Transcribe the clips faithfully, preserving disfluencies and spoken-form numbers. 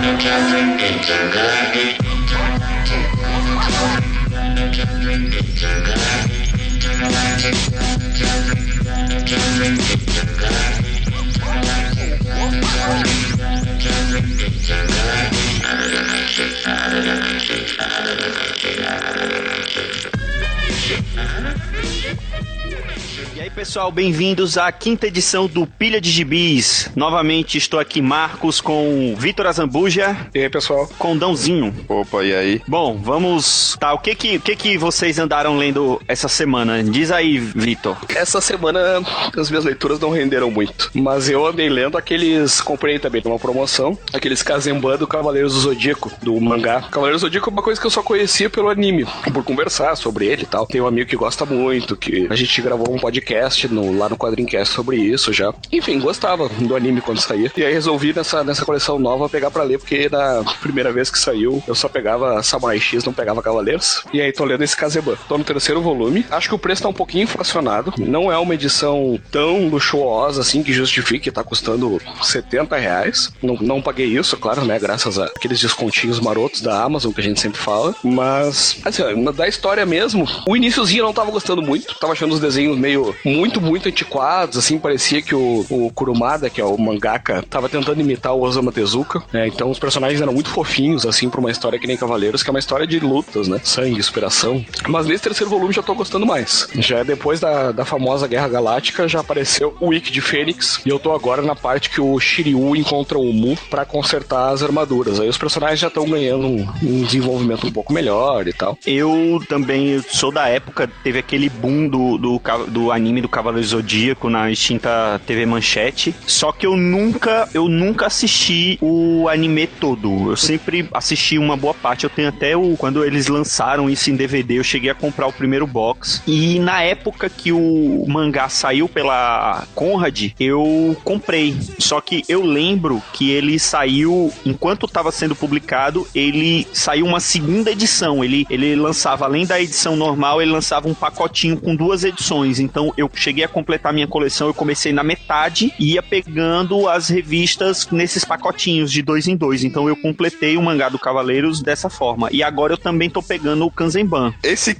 E aí, pessoal, bem-vindos à quinta edição do Pilha de Gibis. Novamente estou aqui, Marcos, com Vitor Azambuja. E aí, pessoal? Com Dãozinho. Opa, e aí? Bom, vamos... Tá, o que que, o que que vocês andaram lendo essa semana? Diz aí, Vitor. Essa semana as minhas leituras não renderam muito, mas eu andei lendo aqueles... Comprei também numa promoção, aqueles Kazemban do Cavaleiros do Zodíaco, do mangá. Cavaleiros do Zodíaco é uma coisa que eu só conhecia pelo anime, por conversar sobre ele e tal. Tem um amigo que gosta muito, que a gente gravou um podcast no, lá no Quadrincast sobre isso já. Enfim, gostava do anime quando saía. E aí resolvi nessa, nessa coleção nova pegar pra ler, porque na primeira vez que saiu, eu só pegava Samurai X, não pegava Cavaleiros. E aí tô lendo esse Kazemban. Tô no terceiro volume. Acho que o preço tá um pouquinho inflacionado. Não é uma edição tão luxuosa assim que justifique, tá custando setenta reais. Não, não paguei isso, claro, né? Graças a aqueles descontinhos marotos da Amazon que a gente sempre fala. Mas, assim, da história mesmo, o iniciozinho eu não tava gostando muito. Tava achando os desenhos meio, muito, muito antiquados, assim. Parecia que o, o Kurumada, que é o mangaka, tava tentando imitar o Osamu Tezuka, né? Então os personagens eram muito fofinhos, assim, pra uma história que nem Cavaleiros, que é uma história de lutas, né? Sangue, inspiração. Mas nesse terceiro volume já tô gostando mais. Já é depois da, da famosa Guerra Galáctica, já apareceu o Ikki de Fênix, e eu tô agora na parte que o Shiryu encontra o Mu pra consertar as armaduras. Aí os personagens já estão ganhando um, um desenvolvimento um pouco melhor e tal. Eu também sou da época, teve aquele boom do, do, do anime do Cavaleiro Zodíaco na extinta T V Manchete, só que eu nunca, eu nunca assisti o anime todo. Eu sempre assisti uma boa parte. Eu tenho até o... Quando eles lançaram isso em D V D, eu cheguei a comprar o primeiro box. E na época que o mangá saiu pela Conrad, eu comprei. Só que eu lembro que ele saiu, enquanto estava sendo publicado, ele saiu uma segunda edição. Ele, ele lançava, além da edição normal, ele lançava um pacotinho com duas edições. Então eu cheguei a completar minha coleção, eu comecei na metade e ia pegando as revistas nesses pacotinhos de dois em dois. Então eu completei o mangá do Cavaleiros dessa forma. E agora eu também tô pegando o Kazemban. Esse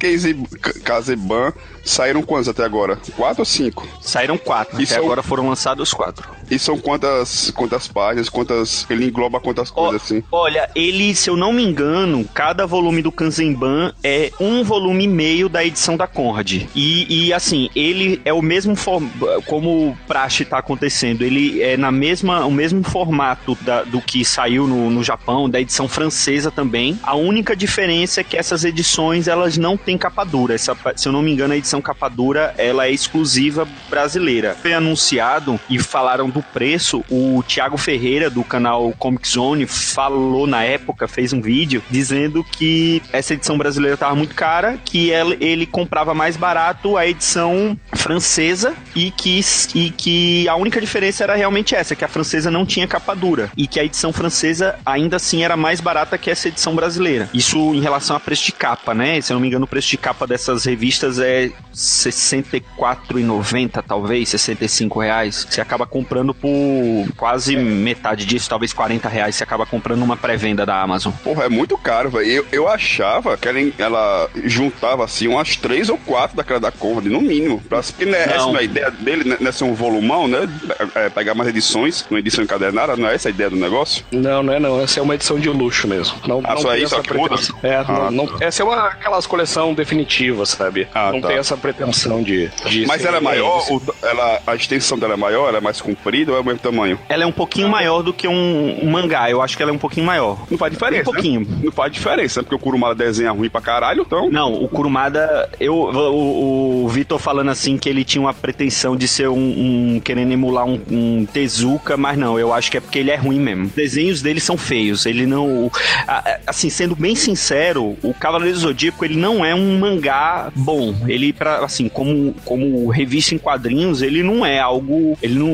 Kazemban saíram quantos até agora? Quatro ou cinco? Saíram quatro. E até são... agora foram lançados quatro. E são quantas, quantas páginas? Quantas... Ele engloba quantas coisas o, assim? Olha, ele, se eu não me engano, cada volume do Kazemban é um volume e meio da edição da Conrad. E, e assim, ele é o mesmo form... como o praxe tá acontecendo. Ele é na mesma, o mesmo formato da, do que saiu no, no Japão, da edição francesa também. A única diferença é que essas edições, elas não têm capa dura. Essa, se eu não me engano, a edição capa dura, ela é exclusiva brasileira. Foi anunciado e falaram do preço. O Thiago Ferreira, do canal Comic Zone, falou na época, fez um vídeo dizendo que essa edição brasileira estava muito cara, que ele, ele comprava mais barato a edição francesa e que, e que a única diferença era realmente essa, que a francesa não tinha capa dura e que a edição francesa ainda assim era mais barata que essa edição brasileira. Isso em relação a preço de capa, né? Se eu não me engano, o preço de capa dessas revistas é sessenta e quatro reais e noventa centavos, talvez, sessenta e cinco reais. Você acaba comprando por quase metade disso, talvez quarenta reais. Você acaba comprando uma pré-venda da Amazon. Porra, é muito caro, velho. Eu, eu achava que ela, ela juntava, assim, umas três ou quatro daquela da Conrad, no mínimo. Pra, porque né, essa não é a ideia dele, né? Não é ser um volumão, né? É, é pegar mais edições, uma edição encadernada, não é essa a ideia do negócio? Não, não é não. Essa é uma edição de luxo mesmo. Não, ah, não só é tem isso? essa Que muda? É, ah, não, não, tá. essa é uma aquelas coleção definitiva, sabe? Ah, não tá. tem essa pretensão de... de Mas ela é maior? O, ela, a extensão dela é maior? Ela é mais comprida ou é o mesmo tamanho? Ela é um pouquinho maior do que um, um mangá. Eu acho que ela é um pouquinho maior. Não faz diferença, Um pouquinho. Né? Não faz diferença, porque o Kurumada desenha ruim pra caralho, então... Não, o Kurumada... Eu, o, o Vitor falando assim que ele tinha uma pretensão de ser um... um querendo emular um, um Tezuka, mas não, eu acho que é porque ele é ruim mesmo. Os desenhos dele são feios. Ele não... Assim, sendo bem sincero, o Cavaleiro do Zodíaco, ele não é um mangá bom. Ele, pra, assim, como, como revista em quadrinhos, ele não é algo... Ele não, não chega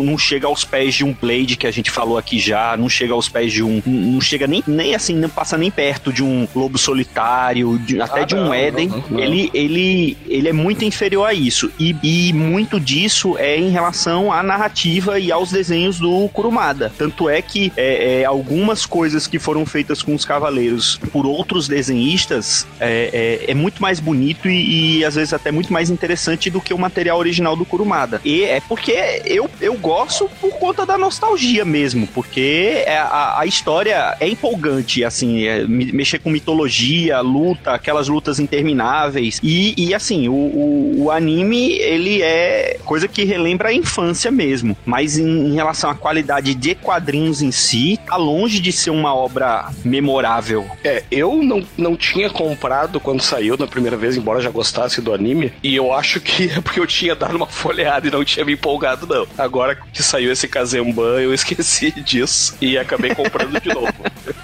aos pés de um Blade que a gente falou aqui já, não chega aos pés de um, não chega nem, nem assim, não passa nem perto de um Lobo Solitário, de, até ah, de um não, Eden. Não, não, não. Ele, ele, ele é muito inferior a isso, e, e muito disso é em relação à narrativa e aos desenhos do Kurumada. Tanto é que é, é, algumas coisas que foram feitas com os Cavaleiros por outros desenhistas é, é, é muito mais bonito e, e às vezes até muito mais interessante do que o material original do Kurumada. E é porque eu, eu gosto por conta da nostalgia mesmo, porque a, a história é empolgante, assim, é, mexer com mitologia, luta, aquelas lutas intermináveis, e, e assim, o, o, o anime, ele é coisa que relembra a infância mesmo, mas em, em relação à qualidade de quadrinhos em si, tá longe de ser uma obra memorável. É, eu não, não tinha comprado quando saiu na primeira vez, embora já gostasse do anime, e eu acho que é porque eu tinha dado uma folheada e não tinha me empolgado, não. Agora que saiu esse Kazemban, eu esqueci disso e acabei comprando de novo.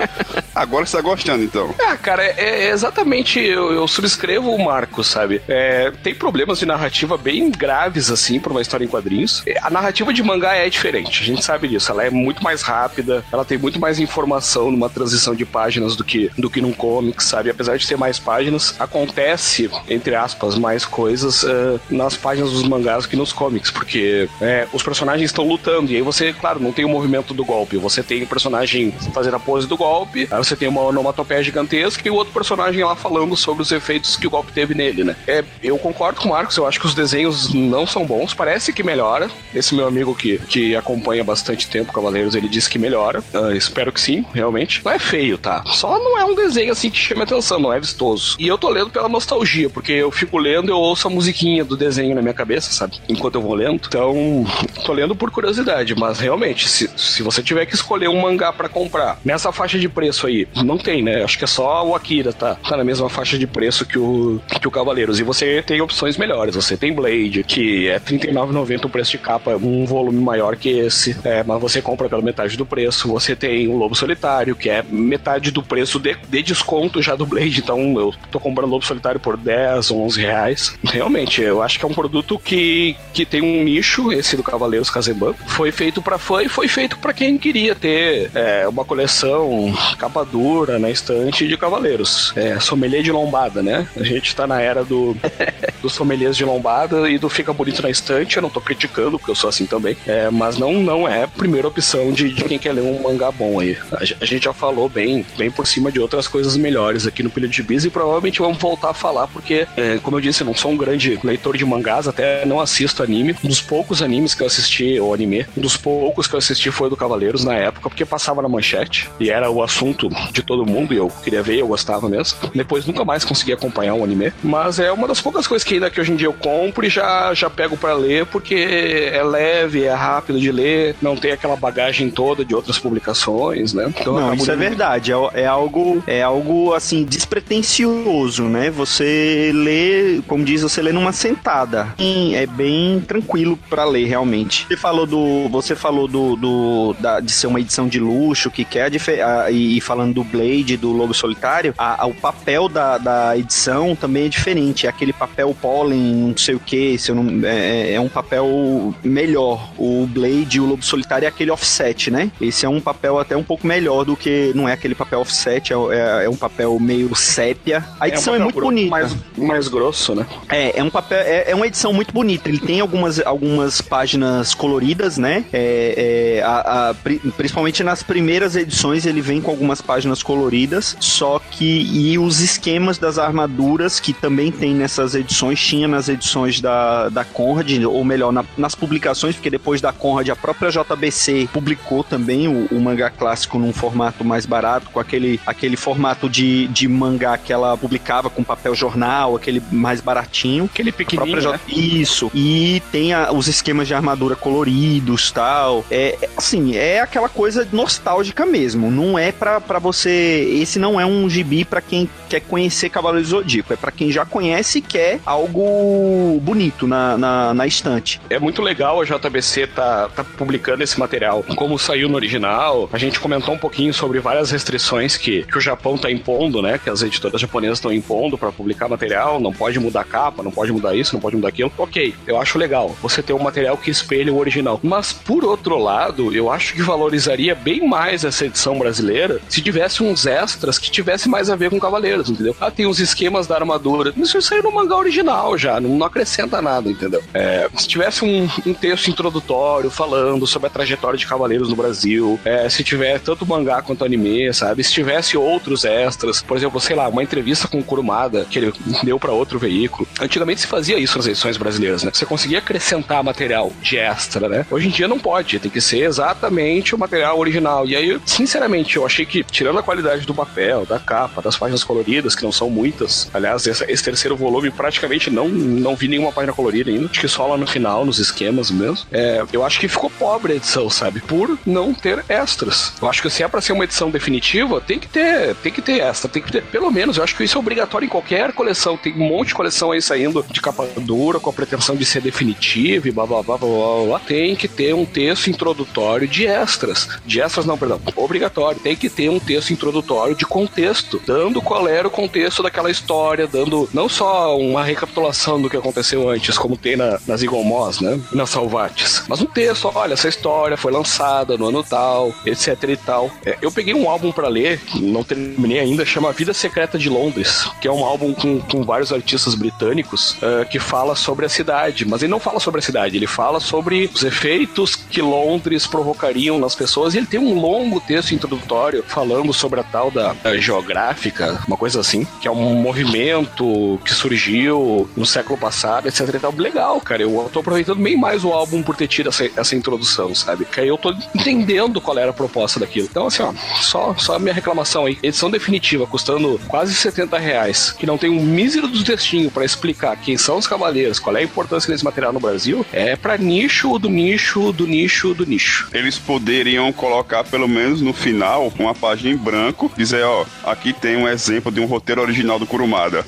Agora você tá gostando, então? Ah, cara, é, é exatamente, eu, eu subscrevo o Marco, sabe? É, tem problemas de narrativa bem graves, assim, pra uma história em quadrinhos. A narrativa de mangá é diferente, a gente sabe disso. Ela é muito mais rápida, ela tem muito mais informação numa transição de páginas do que, do que num comic, sabe? Apesar de ter mais páginas, acontece, entre aspas, mais coisas uh, nas páginas dos mangás que nos comics, porque é, os personagens estão lutando, e aí você, claro, não tem o movimento do golpe, você tem o personagem fazendo a pose do golpe, aí você tem uma onomatopeia gigantesca e o outro personagem lá falando sobre os efeitos que o golpe teve nele, né? É, eu concordo com o Marcos, eu acho que os desenhos não são bons, parece que melhora. Esse meu amigo que, que acompanha bastante tempo Cavaleiros, ele disse que melhora. Uh, espero que sim, realmente. Não é feio, tá? Só não é um desenho assim que chama atenção, não é vistoso. E eu tô lendo pela nostalgia, porque eu fico lendo, eu ouço a musiquinha do desenho na minha cabeça, sabe? Enquanto eu vou lendo. Então, tô lendo por curiosidade, mas realmente, se, se você tiver que escolher um mangá pra comprar nessa faixa de preço aí, não tem, né? Acho que é só o Akira, tá? Tá na mesma faixa de preço que o, que o Cavaleiros. E você tem opções melhores. Você tem Blade, que é trinta e nove reais e noventa centavos o preço de capa, um volume maior que esse, é, mas você compra pela metade do preço. Você tem o Lobo Solitário, que é metade do preço de, de desconto já do Blade. Então eu tô comprando o Lobo Solitário por dez, onze reais. Realmente, eu acho que é um produto que, que tem um nicho, esse do Cavaleiros Kazemban. Foi feito pra fã e foi feito pra quem queria ter é, uma coleção capa dura na estante de Cavaleiros. É, sommelier de lombada, né? A gente tá na era do, dos sommeliers de lombada e do fica bonito na estante. Eu não tô criticando, porque eu sou assim também. É, mas não, não é a primeira opção de, de quem quer ler um mangá bom aí. A, a gente já falou bem, bem por cima de outras coisas melhores aqui no Pilha de Bis e provavelmente vamos voltar a falar, porque, é, como eu disse, eu não sou um grande leitor de mangás, até não assisto anime. Um dos poucos animes que eu assisti, ou anime, um dos poucos que eu assisti foi o do Cavaleiros na época, porque passava na manchete e era o assunto de todo mundo e eu queria ver, eu gostava mesmo. Depois nunca mais consegui acompanhar um anime, mas é uma das poucas coisas que ainda que hoje em dia eu compro e já, já pego pra ler, porque é leve, é rápido de ler, não tem aquela bagagem toda de outras publicações, né? Então, não, isso é verdade, é, é algo é algo assim, despretensioso, né? Você lê, como diz, você lê numa sentada. É bem tranquilo pra ler, realmente. Você falou do, você falou do, do da, de ser uma edição de luxo, que quer a, e, e falando do Blade, do Lobo Solitário, a, a, o papel da, da edição também é diferente. É aquele papel pólen, não sei o que, se eu não, é, é um papel melhor. O Blade e o Lobo Solitário é aquele offset, né? Esse é um papel até um pouco melhor do que, não é aquele papel offset, é, é, é um papel meio sépia. A edição é, um é muito bonita. Mais, mais grosso, né? É, é um papel, é, é uma edição muito bonita. Ele tem algumas, algumas páginas coloridas, né? É, é, a, a, principalmente nas primeiras edições ele vem com algumas páginas coloridas, só que e os esquemas das armaduras que também tem nessas edições, tinha nas edições da, da Conrad, ou melhor, na, nas publicações, porque depois da Conrad a própria J B C publicou também o, o mangá clássico num formato mais barato, com aquele, aquele formato de, de mangá que ela publicava com papel jornal, aquele mais baratinho. Aquele pequenininho, J... né? Isso. E tem a, os esquemas de armadura coloridos, tal. É, assim, é aquela coisa nostálgica mesmo. Não é pra, pra você... Esse não é um gibi pra quem quer conhecer Cavaleiros do Zodíaco. É pra quem já conhece e quer algo bonito na, na, na estante. É muito legal a J B C tá, tá publicando esse material. Como saiu no original, a gente comentou um pouquinho sobre várias restrições que, que o Japão tá impondo, né? Que as editoras japonesas estão impondo para publicar material. Não pode mudar a capa, não pode mudar isso, não pode mudar aquilo. Ok, eu acho legal você ter um material que espelhe o original. Mas, por outro lado, eu acho que valorizaria bem mais essa edição brasileira se tivesse uns extras que tivesse mais a ver com Cavaleiros, entendeu? Ah, tem os esquemas da armadura. Isso saiu no mangá original já, não, não acrescenta nada, entendeu? É, se tivesse um, um texto introdutório falando sobre a trajetória de Cavaleiros no Brasil, é, se tiver tanto mangá quanto anime, sabe? Se tivesse outros extras, por exemplo, sei lá, uma entrevista com o Kurumada que ele deu pra outro veículo. Antigamente se fazia isso nas edições brasileiras, né? Você conseguia acrescentar material de extra, né? Hoje em dia não pode, tem que ser exatamente o material original. E aí, sinceramente, eu achei que, tirando a qualidade do papel, da capa, das páginas coloridas, que não são muitas, aliás, esse, esse terceiro volume praticamente não, não vi nenhuma página colorida ainda, acho que só lá no final, nos esquemas mesmo. É, eu acho que ficou pobre a edição, sabe? Por não ter extras. Eu acho que se é pra ser uma edição definitiva, tem que ter, tem que ter extra, tem que ter, pelo menos, eu acho que isso é obrigatório em qualquer coleção. Tem um monte de coleção aí saindo de capa dura, com a pretensão de ser definitiva e blá blá blá blá blá blá. Tem que ter um texto introdutório de extras. De extras não, perdão. Obrigatório. Tem que ter um texto introdutório de contexto, dando qual era o contexto daquela história, dando não só uma recapitulação do que aconteceu antes, como tem na, nas Eagle Moss, né? Nas Salvates. Mas um texto, olha, essa história foi lançada no ano tal, etc e tal. É, eu peguei um álbum pra ler, não terminei ainda, chama Vida Secreta de Londres, que é um álbum com, com vários artistas britânicos uh, que fala sobre a cidade, mas ele não fala sobre a cidade, ele fala sobre os efeitos que Londres provocariam nas pessoas, e ele tem um longo texto introdutório falando sobre a tal da, da geográfica, uma coisa assim, que é um movimento que surgiu no século passado, etc e tal. Legal, cara, eu tô aproveitando bem mais o álbum por ter tido essa, essa introdução, sabe? Que aí eu tô entendendo qual era a proposta daquilo. Então, assim, ó, só, só a minha reclamação aí. Edição definitiva, custando quase setenta reais, que não tem um mísero do textinho pra explicar quem são os cavaleiros, qual é a importância desse material no Brasil, é pra nicho do nicho do nicho do nicho. Eles poderiam colocar, pelo menos no final, uma página em branco, dizer, ó, aqui tem um exemplo de um roteiro original do Kurumada.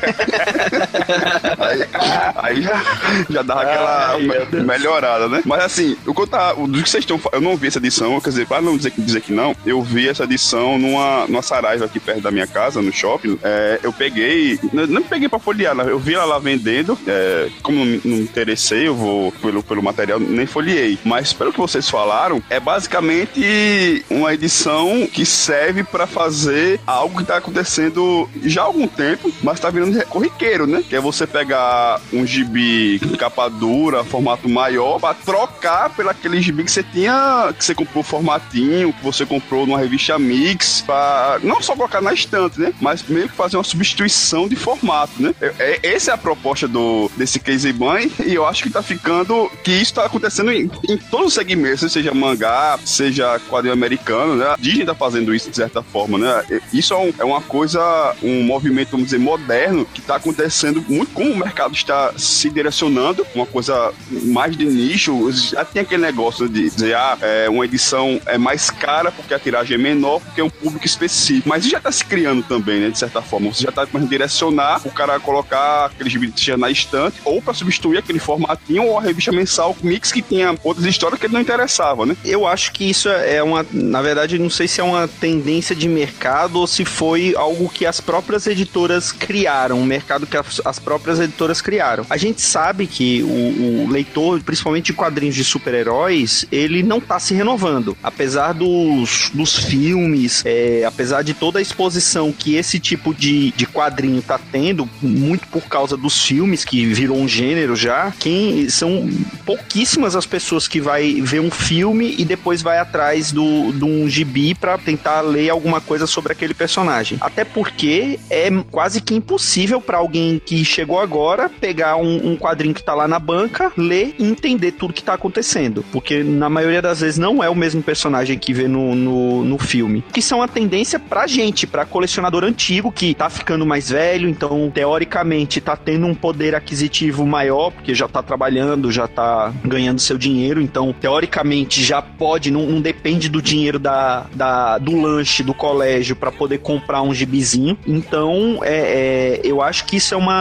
aí aí já, já dava aquela Ai, me- melhorada, né? Mas assim, o que eu tava, do que vocês estão eu não vi essa edição, quer dizer, pra não dizer, dizer que não, eu vi essa edição numa, numa Saraiva aqui perto da minha casa, no shopping. É, eu peguei, não, não peguei pra folhear, eu vi ela lá vendendo, é, como não, não me interessei, eu vou pelo, pelo material, nem folheei. Mas pelo que vocês falaram, é basicamente uma edição que serve pra fazer algo que tá acontecendo já há algum tempo, mas tá virando corriqueiro, né? Que é você pegar um gibi capa dura, formato maior, pra trocar pelo aquele gibi que você tinha, que você comprou formatinho, que você comprou numa revista Mix, pra não só colocar na estante, né? Mas meio que fazer uma substituição de formato, né? É, é, essa é a proposta do, desse Keizeban, e eu acho que tá ficando, que isso tá acontecendo em, em todos os segmentos, seja mangá, seja quadrinho americano, né? A Disney tá fazendo isso de certa forma, né? Isso é, um, é uma coisa, um movimento, vamos dizer, moderno, que tá acontecendo muito, como o mercado está se direcionando, uma coisa mais de nicho. Já tem aquele negócio de dizer, ah, é, uma edição é mais cara porque a tiragem é menor, porque é um público específico, mas isso já tá se criando também, né, de certa forma. Você já tá começando a direcionar o cara a colocar aquele gibi na estante, ou pra substituir aquele formatinho, ou a revista mensal Mix que tinha outras histórias que ele não interessava, né? Eu acho que isso é uma, na verdade, não sei se é uma tendência de mercado ou se foi algo que as próprias editoras criaram, um mercado que as, as próprias editoras criaram. A gente sabe que o, o leitor, principalmente de quadrinhos de super-heróis, ele não tá se renovando. Apesar dos, dos filmes, é, apesar de toda a exposição que esse tipo de, de quadrinho tá tendo, muito por causa dos filmes, que virou um gênero já, quem são pouquíssimas as pessoas que vai ver um filme e depois vai atrás do, de um gibi pra tentar ler alguma coisa sobre aquele personagem. Até porque é quase que impossível pra alguém que chegou agora pegar um, um quadrinho que tá lá na banca, ler e entender tudo que tá acontecendo. Porque na maioria das vezes não é o mesmo personagem que vê no, no, no filme. Que são a tendência pra gente, pra colecionador antigo que tá ficando mais velho, então teoricamente tá tendo um poder aquisitivo maior, porque já tá trabalhando, já tá ganhando seu dinheiro, então teoricamente já pode, não, não depende do dinheiro da, da, do lanche do colégio pra poder comprar um gibizinho. Então é, é, eu acho que isso é uma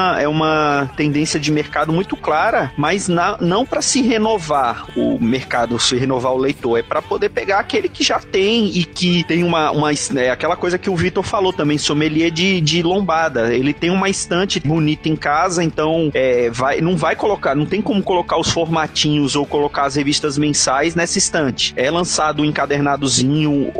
uma, é uma tendência de mercado muito clara, mas na, não para se renovar o mercado, se renovar o leitor, é para poder pegar aquele que já tem e que tem uma, uma é aquela coisa que o Vitor falou também, sommelier de, de lombada. Ele tem uma estante bonita em casa, então é, vai, não vai colocar, não tem como colocar os formatinhos ou colocar as revistas mensais nessa estante. É lançado um encadernadozinho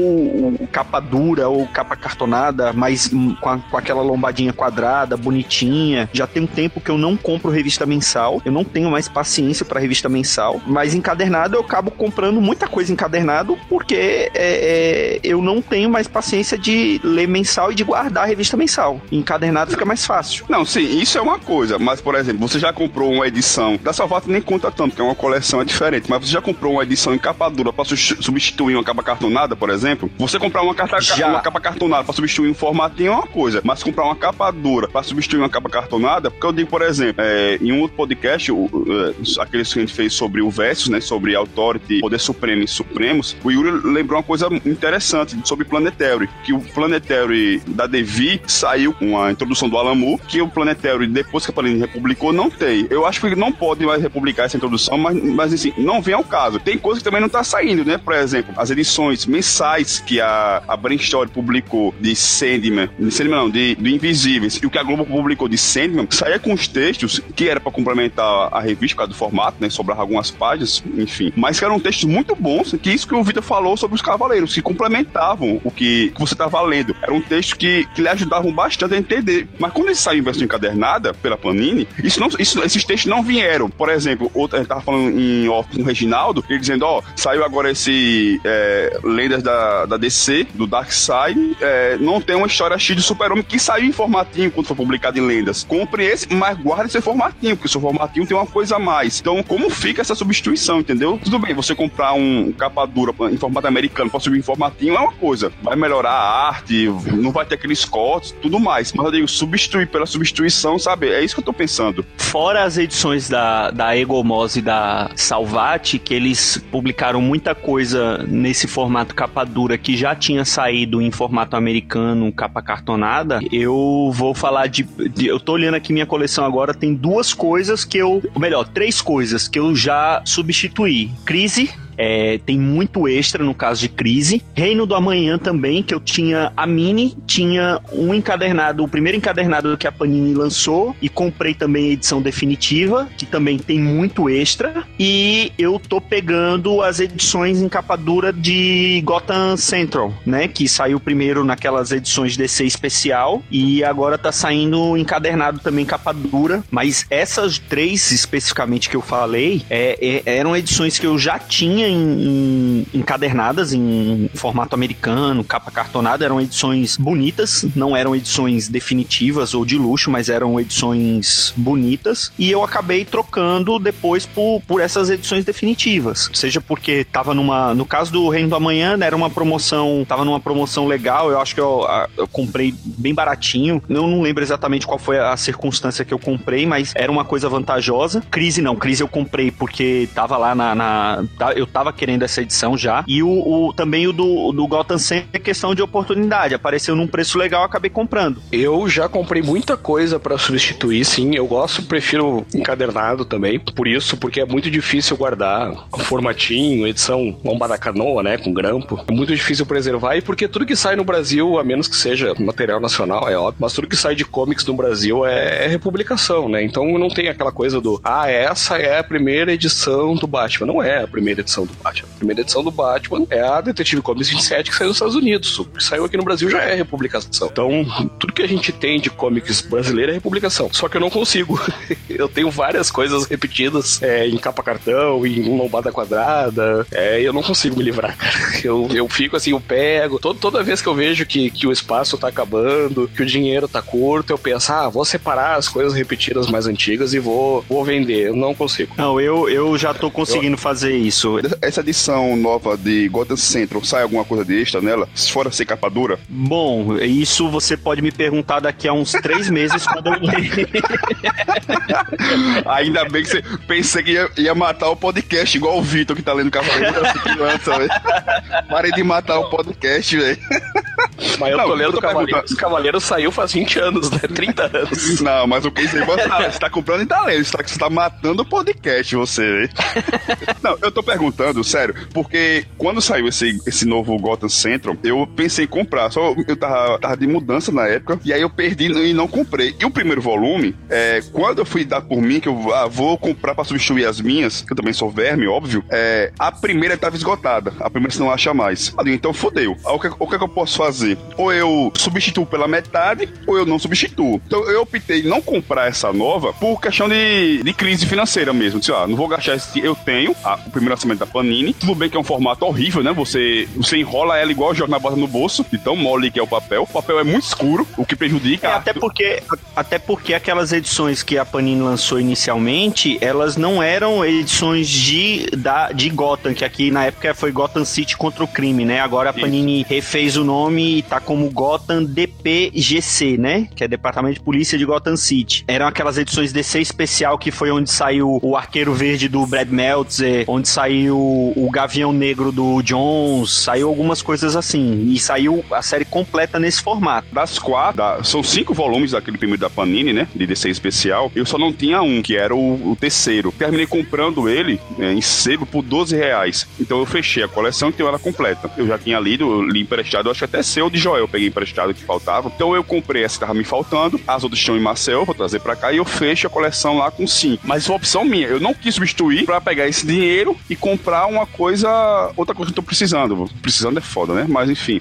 ou capa dura ou capa cartonada, mas com, a, com aquela lombadinha quadrada, bonitinha. Já tem um tempo que eu não compro revista mensal, eu não tenho mais paciência para revista mensal, mas encadernado eu acabo comprando muita coisa encadernado porque é, é, eu não tenho mais paciência de ler mensal e de guardar a revista mensal. Encadernado fica mais fácil. Não, sim, isso é uma coisa, mas por exemplo, você já comprou uma edição da Salvato, nem conta tanto, porque é uma coleção é diferente, mas você já comprou uma edição em capa dura para substituir uma capa cartonada, por exemplo? Você comprar uma, carta, uma capa cartonada para substituir um formatinho é uma coisa, mas comprar uma capa dura para substituir uma capa cartonada, porque eu digo, por exemplo, é, em um outro podcast, o, o, aqueles que a gente fez sobre o Versus, né, sobre Authority, Poder Supremo e Supremos, o Yuri lembrou uma coisa interessante sobre Planetary, que o Planetary da Devi saiu com a introdução do Alan Moore, que o Planetary, depois que a Panini republicou, não tem. Eu acho que não pode mais republicar essa introdução, mas, mas assim, não vem ao caso. Tem coisa que também não tá saindo, né? Por exemplo, as edições mensais que a, a Brain Story publicou de Sandman, de Sandman não, de, de Invisíveis, e o que a Globo publicou de Sandman, saía com os textos que era pra complementar a revista, por causa do formato, né? Sobrava algumas páginas, enfim. Mas que eram textos muito bons, que isso que o Vitor falou sobre os Cavaleiros, que complementavam o que, que você estava lendo. Era um texto que, que lhe ajudavam bastante a entender. Mas quando eles saíram em versão encadernada pela Panini, isso não, isso, esses textos não vieram. Por exemplo, outro, a gente tava falando em off com o Reginaldo, ele dizendo, ó, oh, saiu agora esse é, Lendas da, da D C, do Darkseid, é, não tem uma história X de Super-Homem que saiu em formatinho quando foi publicado em Lendas. Compre esse, mas guarde seu formatinho, porque seu formatinho tem uma coisa a mais. Então, como fica essa substituição, entendeu? Tudo bem, você comprar um capa dura em formato americano para subir em formatinho é uma coisa. Vai melhorar a arte, não vai ter aqueles cortes, tudo mais. Mas eu digo, substituir pela substituição, sabe? É isso que eu tô pensando. Fora as edições da, da Egomos e da Salvat, que eles publicaram muita coisa nesse formato capa dura que já tinha saído em formato americano, capa cartonada, eu vou falar de, de... Eu tô olhando aqui minha coleção agora, tem duas coisas que eu... Ou melhor, três coisas que eu já substituí. Crise... É, tem muito extra no caso de Crise. Reino do Amanhã também, que eu tinha a mini, tinha um encadernado, o primeiro encadernado que a Panini lançou, e comprei também a edição definitiva, que também tem muito extra. E eu tô pegando as edições em capa dura de Gotham Central, né, que saiu primeiro naquelas edições D C especial, e agora tá saindo encadernado também capa dura. Mas essas três especificamente que eu falei, é, é, eram edições que eu já tinha Em, em, encadernadas em formato americano, capa cartonada, eram edições bonitas, não eram edições definitivas ou de luxo, mas eram edições bonitas, e eu acabei trocando depois por, por essas edições definitivas, seja porque tava numa, no caso do Reino do Amanhã, né, era uma promoção, tava numa promoção legal, eu acho que eu, eu comprei bem baratinho, eu não lembro exatamente qual foi a circunstância que eu comprei, mas era uma coisa vantajosa. Crise não, Crise eu comprei porque tava lá na, na eu tava querendo essa edição já, e o, o também o do, do Gotham Center é questão de oportunidade, apareceu num preço legal, acabei comprando. Eu já comprei muita coisa pra substituir, sim, eu gosto, prefiro encadernado também, por isso, porque é muito difícil guardar o formatinho, edição lombada canoa, né, com grampo, é muito difícil preservar, e porque tudo que sai no Brasil, a menos que seja material nacional, é óbvio, mas tudo que sai de comics no Brasil é, é republicação, né, então não tem aquela coisa do, ah, essa é a primeira edição do Batman, não é a primeira edição do Batman. A primeira edição do Batman é a Detective Comics vinte e sete, que saiu nos Estados Unidos. O que saiu aqui no Brasil já é republicação. Então, tudo que a gente tem de comics brasileiro é republicação. Só que eu não consigo. Eu tenho várias coisas repetidas é, em capa cartão, em lombada quadrada. É, eu não consigo me livrar, cara. Eu, eu fico assim, eu pego. Todo, toda vez que eu vejo que, que o espaço tá acabando, que o dinheiro tá curto, eu penso, ah, vou separar as coisas repetidas mais antigas e vou, vou vender. Eu não consigo. Não, eu, eu já tô conseguindo eu... fazer isso. Essa edição nova de Gotham Central, sai alguma coisa de extra nela? Se for ser capa dura? Bom, isso você pode me perguntar daqui a uns três meses quando eu ler. Ainda bem que você pensei que ia, ia matar o podcast, igual o Vitor que tá lendo Cavaleiro da Criança, velho. Parei de matar o podcast, velho. Mas eu Não, tô lendo eu tô o Cavaleiro. perguntando- Esse Cavaleiro saiu faz vinte anos, né? trinta anos. Não, mas o que você você tá comprando em talento, você tá, você tá matando o podcast, você, hein? Não, eu tô perguntando, sério, porque quando saiu esse, esse novo Gotham Central, eu pensei em comprar, só eu tava, tava de mudança na época, e aí eu perdi e não comprei. E o primeiro volume, é, quando eu fui dar por mim, que eu ah, vou comprar pra substituir as minhas, que eu também sou verme, óbvio, é, a primeira tava esgotada, a primeira você não acha mais. Eu digo, então fodeu. Aí, o que, o que é que eu posso fazer? Ou eu substituo pela metade, ou eu não substituo. Então eu optei em não comprar essa nova por questão de, de crise financeira mesmo. Disse, ah, não vou gastar esse. Eu tenho a, o primeiro lançamento da Panini. Tudo bem que é um formato horrível, né? Você, você enrola ela igual o jornal bota no bolso, de tão mole que é o papel. O papel é muito escuro, o que prejudica. É, até porque, até porque aquelas edições que a Panini lançou inicialmente, elas não eram edições de, da, de Gotham, que aqui na época foi Gotham City contra o crime, né? Agora a Panini Isso. refez o nome e tá como Gotham D P G C, né? Que é Departamento de Polícia de Gotham City. Eram aquelas edições D C especial que foi onde saiu o Arqueiro Verde do Brad Meltzer, onde saiu o Gavião Negro do Jones, saiu algumas coisas assim. E saiu a série completa nesse formato. Das quatro, da, são cinco volumes daquele primeiro da Panini, né? De D C especial. Eu só não tinha um, que era o, o terceiro. Terminei comprando ele é, em sebo por doze reais. Então eu fechei a coleção e tenho ela completa. Eu já tinha lido, eu li emprestado, eu acho que até seu de Joel eu peguei emprestado que faltava. Então eu comprei essa que tava me faltando, as outras estão em Marcel, vou trazer pra cá e eu fecho a coleção lá com cinco. Mas foi uma opção minha. Eu não quis substituir pra pegar esse dinheiro e comprar uma coisa, outra coisa que eu tô precisando. Precisando é foda, né? Mas enfim.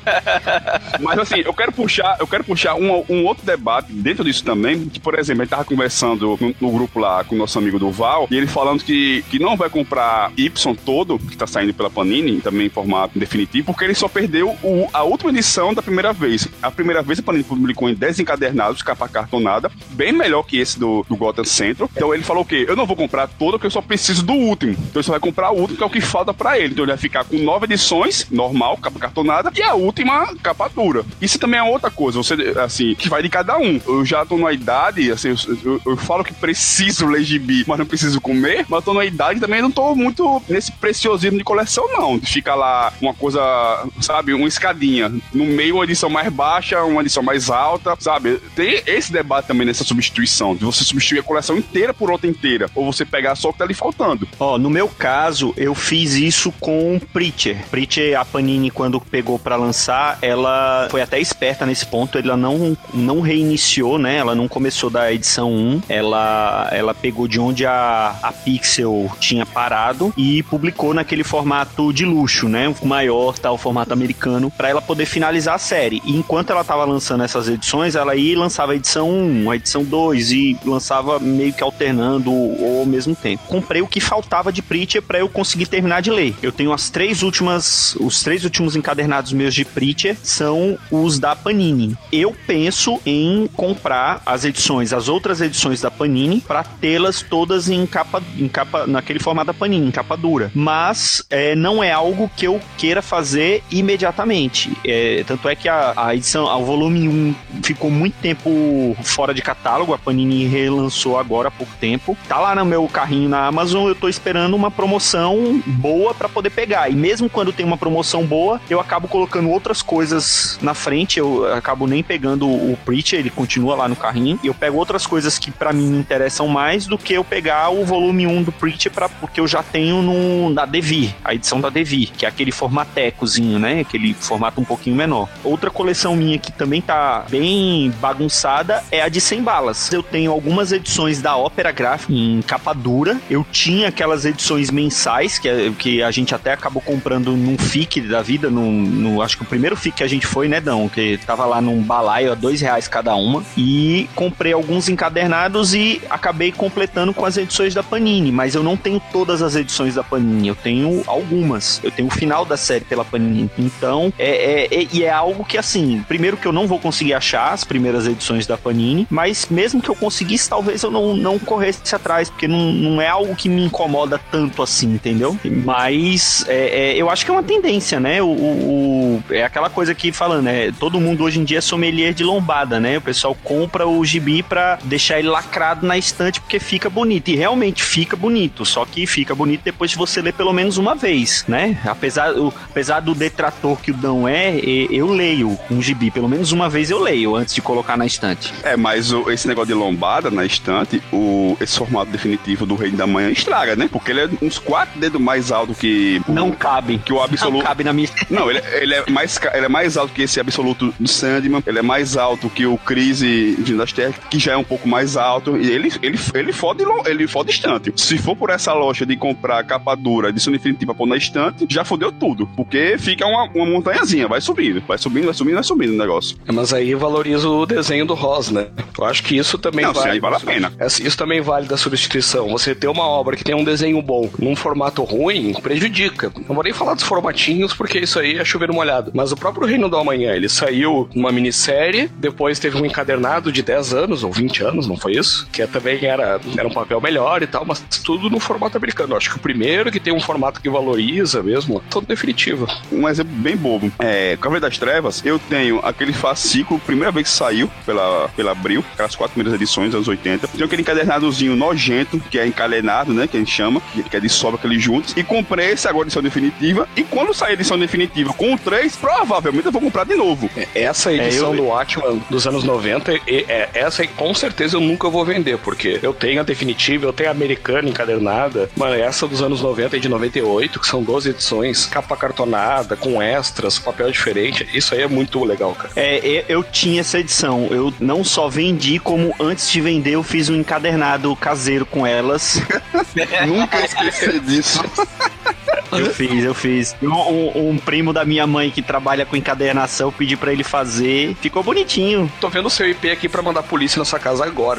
Mas assim, eu quero puxar, eu quero puxar um, um outro debate dentro disso também, que por exemplo, a gente tava conversando no, no grupo lá com o nosso amigo Duval, e ele falando que, que não vai comprar Y todo, que tá saindo pela Panini, também em formato definitivo, porque ele só perdeu o, a última edição da primeira vez. A primeira vez a Panini publicou em dez encadernados, capa cartonada, bem melhor que esse do, do Gotham Central. Então ele falou o quê? Eu não vou comprar todo, porque eu só preciso do último. Então ele só vai comprar o último, que é o que falta pra ele. Então ele vai ficar com nove edições, normal, capa cartonada, e a última, capa dura. Isso também é outra coisa, você, assim, que vai de cada um. Eu já tô numa idade, assim, eu, eu, eu falo que preciso ler gibi, mas não preciso comer, mas eu tô numa idade também, não tô muito nesse preciosismo de coleção, não. Fica lá uma coisa, sabe, uma escadinha. No meio, uma edição mais baixa, uma edição mais alta, sabe? Tem esse debate também nessa substituição, de você substituir a coleção inteira por outra inteira, ou você pegar só o que tá ali faltando. Ó, no meu caso, eu fiz isso com Preacher. Preacher, a Panini, quando pegou pra lançar, ela foi até esperta nesse ponto, ela não, não reiniciou, né? Ela não começou da edição um, ela, ela pegou de onde a, a Pixel tinha parado e publicou naquele formato de luxo, né? O maior, tá, o formato americano, pra ela poder finalizar a série. E enquanto ela tava lançando essas edições, ela ia e lançava a edição um, a edição dois e lançava meio que alternando ou ao mesmo tempo. Comprei o que faltava de Preacher pra eu conseguir terminar de ler. Eu tenho as três últimas, os três últimos encadernados meus de Preacher são os da Panini. Eu penso em comprar as edições, as outras edições da Panini, pra tê-las todas em capa, em capa, naquele formato da Panini, em capa dura. Mas é, não é algo que eu queira fazer imediatamente. É, tanto é que a, a edição, o volume um ficou muito tempo fora de catálogo, a Panini relançou agora há pouco tempo. Tá lá no meu carrinho na Amazon, eu tô esperando uma promoção boa pra poder pegar. E mesmo quando tem uma promoção boa, eu acabo colocando outras coisas na frente, eu acabo nem pegando o Preacher, ele continua lá no carrinho, e eu pego outras coisas que pra mim me interessam mais do que eu pegar o volume um do Preacher, pra, porque eu já tenho no, na Devir, a edição da Devir, que é aquele formatecozinho, né, aquele formato um pouquinho menor. Outra coleção minha que também tá bem bagunçada é a de cem balas. Eu tenho algumas edições da Opera Gráfica em capa dura, eu tinha aquelas edições mensais, que, é, que a gente até acabou comprando num F I C da vida, no, no, acho que o primeiro F I C que a gente foi, né, Dão, que tava lá num balaio a dois reais cada uma, e comprei alguns encadernados e acabei completando com as edições da Panini, mas eu não tenho todas as edições da Panini, eu tenho algumas, eu tenho o final da série pela Panini, então, é, é, é, e é algo que assim, primeiro que eu não vou conseguir achar as primeiras edições da Panini, mas mesmo que eu conseguisse, talvez eu não, não corresse atrás, porque não, não é algo que me incomoda tanto assim, entendeu? Mas é, é, eu acho que é uma tendência, né? O, o, é aquela coisa que falando, né? Todo mundo hoje em dia é sommelier de lombada, né? O pessoal compra o gibi pra deixar ele lacrado na estante porque fica bonito, e realmente fica bonito, só que fica bonito depois de você ler pelo menos uma vez, né? Apesar, o, apesar do detrator que o Dão é, eu eu leio um gibi, pelo menos uma vez eu leio antes de colocar na estante. É, mas o, esse negócio de lombada na estante, o, esse formato definitivo do Reino da Manhã estraga, né? Porque ele é uns quatro dedos mais alto que... O, não cabe. Que o absoluto... Não cabe na minha... Não, ele, ele, é mais, ele é mais alto que esse absoluto do Sandman, ele é mais alto que o Crise Vindo das Terras, que já é um pouco mais alto, e ele, ele, ele, fode, ele fode estante. Se for por essa loja de comprar capa dura, edição definitiva pôr na estante, já fodeu tudo, porque fica uma, uma montanhazinha, vai subindo, vai subindo, vai subindo, vai subindo o negócio. É, mas aí valoriza o desenho do Ross, né? Eu acho que isso também Não, vale. Sim, aí vale a pena. Isso também vale da substituição. Você ter uma obra que tem um desenho bom num formato ruim, prejudica. Não vou nem falar dos formatinhos, porque isso aí é chover molhado. Mas o próprio Reino do Amanhã, ele saiu numa minissérie, depois teve um encadernado de dez anos, ou vinte anos, não foi isso? Que também era, era um papel melhor e tal, mas tudo no formato americano. Eu acho que o primeiro que tem um formato que valoriza mesmo, todo definitivo. Um exemplo bem bobo. É, Cavaleiro das Trevas, eu tenho aquele fascículo, primeira vez que saiu pela, pela Abril, aquelas quatro primeiras edições, anos oitenta. Tem aquele encadernadozinho nojento, que é encadenado, né, que a gente chama, que é de sobra aqueles juntos. E comprei esse agora, edição definitiva. E quando sair a edição definitiva com o três, provavelmente eu vou comprar de novo. Essa edição é, eu... do Watchman dos anos noventa, e, é, essa aí com certeza eu nunca vou vender, porque eu tenho a definitiva, eu tenho a americana encadernada, mas essa dos anos noventa e de noventa e oito, que são doze edições, capa cartonada, com extras, papel diferente, isso aí é muito legal, cara. É, eu tinha essa edição, eu não só vendi, como antes de vender eu fiz um encadernado caseiro com elas. Nunca esqueci disso. Eu fiz, eu fiz. Um, um, um primo da minha mãe que trabalha com encadernação, pedi pra ele fazer. Ficou bonitinho. Tô vendo o seu I P aqui pra mandar a polícia na sua casa agora.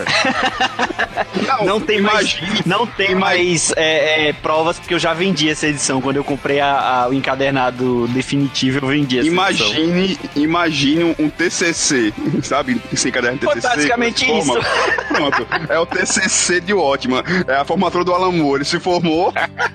Não, não tem mais, não tem mais é, é, provas, porque eu já vendi essa edição. Quando eu comprei a, a, o encadernado definitivo, eu vendi essa imagine, edição. Imagine um T C C, sabe? Esse encadernado T C C. Basicamente isso. Pronto. É o T C C de Watchman. É a formatura do Alan Moore. Ele se formou.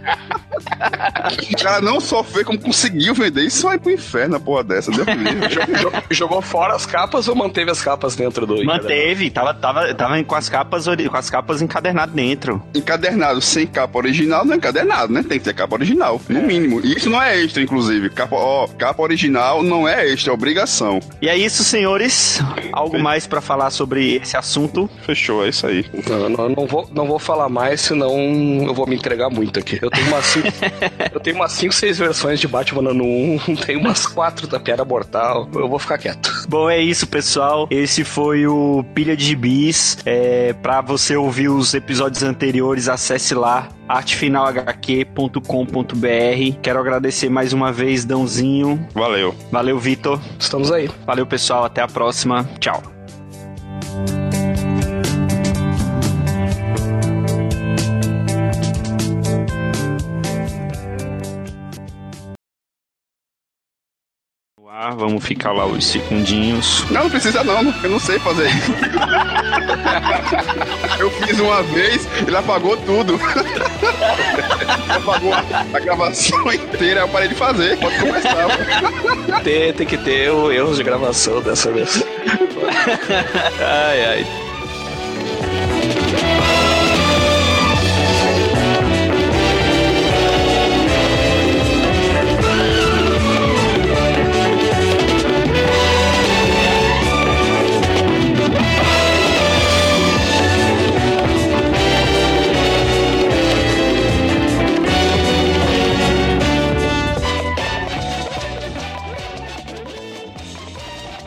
O cara não só fez, como conseguiu vender. Isso vai pro inferno, a porra dessa. Deus jogou, jogou fora as capas ou manteve as capas dentro do... Manteve, tava, tava, tava com as capas com as capas encadernadas dentro. Encadernado sem capa original não é encadernado, né? Tem que ter capa original, no mínimo. E isso não é extra, inclusive. Capa, ó, capa original não é extra, é obrigação. E é isso, senhores. Algo Fe... mais pra falar sobre esse assunto? Fechou, é isso aí. Não, não, não, vou, não vou falar mais, senão eu vou me entregar muito aqui. Eu tenho umas cinco, eu tenho umas cinco, seis versões de Batman ano um, tenho umas quatro da Piada Mortal. Eu vou ficar quieto. Bom, é isso, pessoal. Esse foi o Pilha de Gibis. É, pra você ouvir os episódios anteriores, acesse lá arte final h q ponto com ponto b r. Quero agradecer mais uma vez, Dãozinho. Valeu. Valeu, Vitor. Estamos aí. Valeu, pessoal. Até a próxima. Tchau. Ah, vamos ficar lá os segundinhos. Não, não precisa não, eu não sei fazer isso. Eu fiz uma vez, ele apagou tudo. Apagou a, a gravação inteira, eu parei de fazer. Pode começar. Tem, tem que ter o erro de gravação dessa vez. Ai, ai.